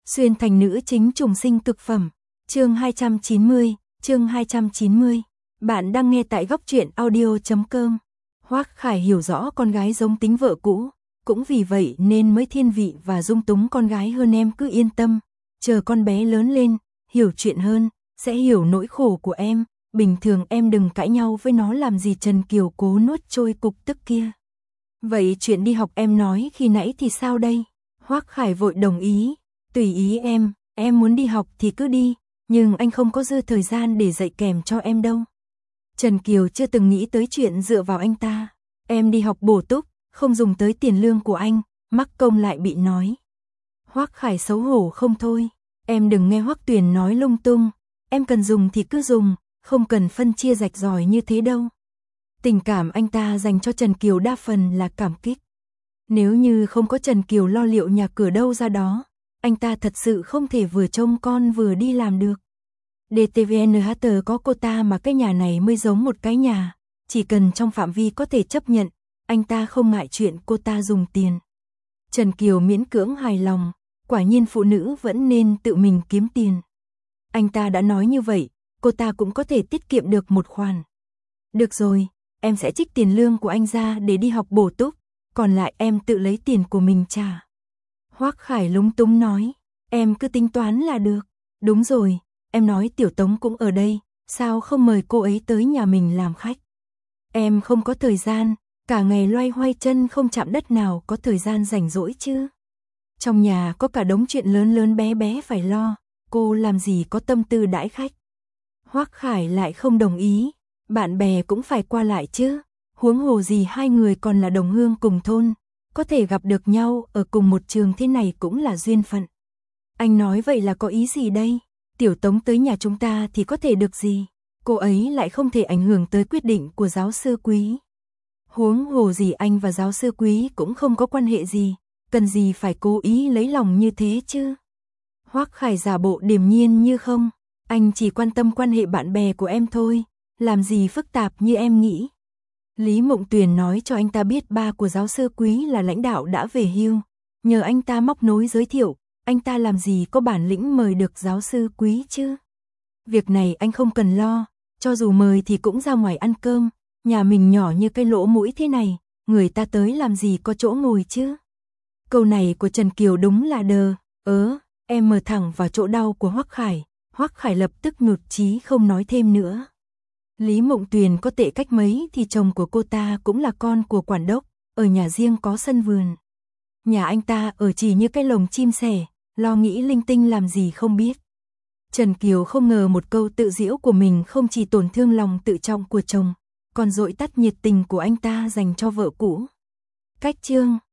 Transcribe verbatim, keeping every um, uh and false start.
Xuyên thành nữ chính trùng sinh cực phẩm. Chương hai trăm chín mươi, chương hai trăm chín mươi. Bạn đang nghe tại góc truyện audio chấm com. Hoắc Khải hiểu rõ con gái giống tính vợ cũ, cũng vì vậy nên mới thiên vị và dung túng con gái hơn. Em cứ yên tâm, chờ con bé lớn lên, hiểu chuyện hơn, sẽ hiểu nỗi khổ của em. Bình thường em đừng cãi nhau với nó làm gì. Trần Kiều cố nuốt trôi cục tức kia. Vậy chuyện đi học em nói khi nãy thì sao đây? Hoắc Khải vội đồng ý. Tùy ý em, em muốn đi học thì cứ đi, nhưng anh không có dư thời gian để dạy kèm cho em đâu. Trần Kiều chưa từng nghĩ tới chuyện dựa vào anh ta. Em đi học bổ túc, không dùng tới tiền lương của anh, mắc công lại bị nói. Hoắc Khải xấu hổ không thôi. Em đừng nghe Hoắc Tuyền nói lung tung, em cần dùng thì cứ dùng, không cần phân chia rạch ròi như thế đâu. Tình cảm anh ta dành cho Trần Kiều đa phần là cảm kích. Nếu như không có Trần Kiều lo liệu nhà cửa đâu ra đó, anh ta thật sự không thể vừa trông con vừa đi làm được. đê tê vê en hát có cô ta mà cái nhà này mới giống một cái nhà, chỉ cần trong phạm vi có thể chấp nhận, anh ta không ngại chuyện cô ta dùng tiền. Trần Kiều miễn cưỡng hài lòng, quả nhiên phụ nữ vẫn nên tự mình kiếm tiền. Anh ta đã nói như vậy, cô ta cũng có thể tiết kiệm được một khoản. Được rồi, em sẽ trích tiền lương của anh ra để đi học bổ túc, còn lại em tự lấy tiền của mình trả. Hoắc Khải lúng túng nói, em cứ tính toán là được. Đúng rồi, em nói Tiểu Tống cũng ở đây, sao không mời cô ấy tới nhà mình làm khách? Em không có thời gian, cả ngày loay hoay chân không chạm đất nào có thời gian rảnh rỗi chứ. Trong nhà có cả đống chuyện lớn lớn bé bé phải lo, cô làm gì có tâm tư đãi khách. Hoắc Khải lại không đồng ý, bạn bè cũng phải qua lại chứ, huống hồ gì hai người còn là đồng hương cùng thôn, có thể gặp được nhau ở cùng một trường thế này cũng là duyên phận. Anh nói vậy là có ý gì đây? Tiểu Tống tới nhà chúng ta thì có thể được gì? Cô ấy lại không thể ảnh hưởng tới quyết định của giáo sư Quý. Huống hồ gì anh và giáo sư Quý cũng không có quan hệ gì, cần gì phải cố ý lấy lòng như thế chứ? Hoắc Khải giả bộ điềm nhiên như không, anh chỉ quan tâm quan hệ bạn bè của em thôi, làm gì phức tạp như em nghĩ. Lý Mộng Tuyền nói cho anh ta biết ba của giáo sư Quý là lãnh đạo đã về hưu, nhờ anh ta móc nối giới thiệu, anh ta làm gì có bản lĩnh mời được giáo sư Quý chứ. Việc này anh không cần lo, cho dù mời thì cũng ra ngoài ăn cơm, nhà mình nhỏ như cái lỗ mũi thế này, người ta tới làm gì có chỗ ngồi chứ. Câu này của Trần Kiều đúng là đờ, ớ, em mở thẳng vào chỗ đau của Hoắc Khải. Hoắc Khải lập tức nhụt chí không nói thêm nữa. Lý Mộng Tuyền có tệ cách mấy thì chồng của cô ta cũng là con của quản đốc, ở nhà riêng có sân vườn. Nhà anh ta ở chỉ như cái lồng chim sẻ, lo nghĩ linh tinh làm gì không biết. Trần Kiều không ngờ một câu tự giễu của mình không chỉ tổn thương lòng tự trọng của chồng, còn dội tắt nhiệt tình của anh ta dành cho vợ cũ. Cách chương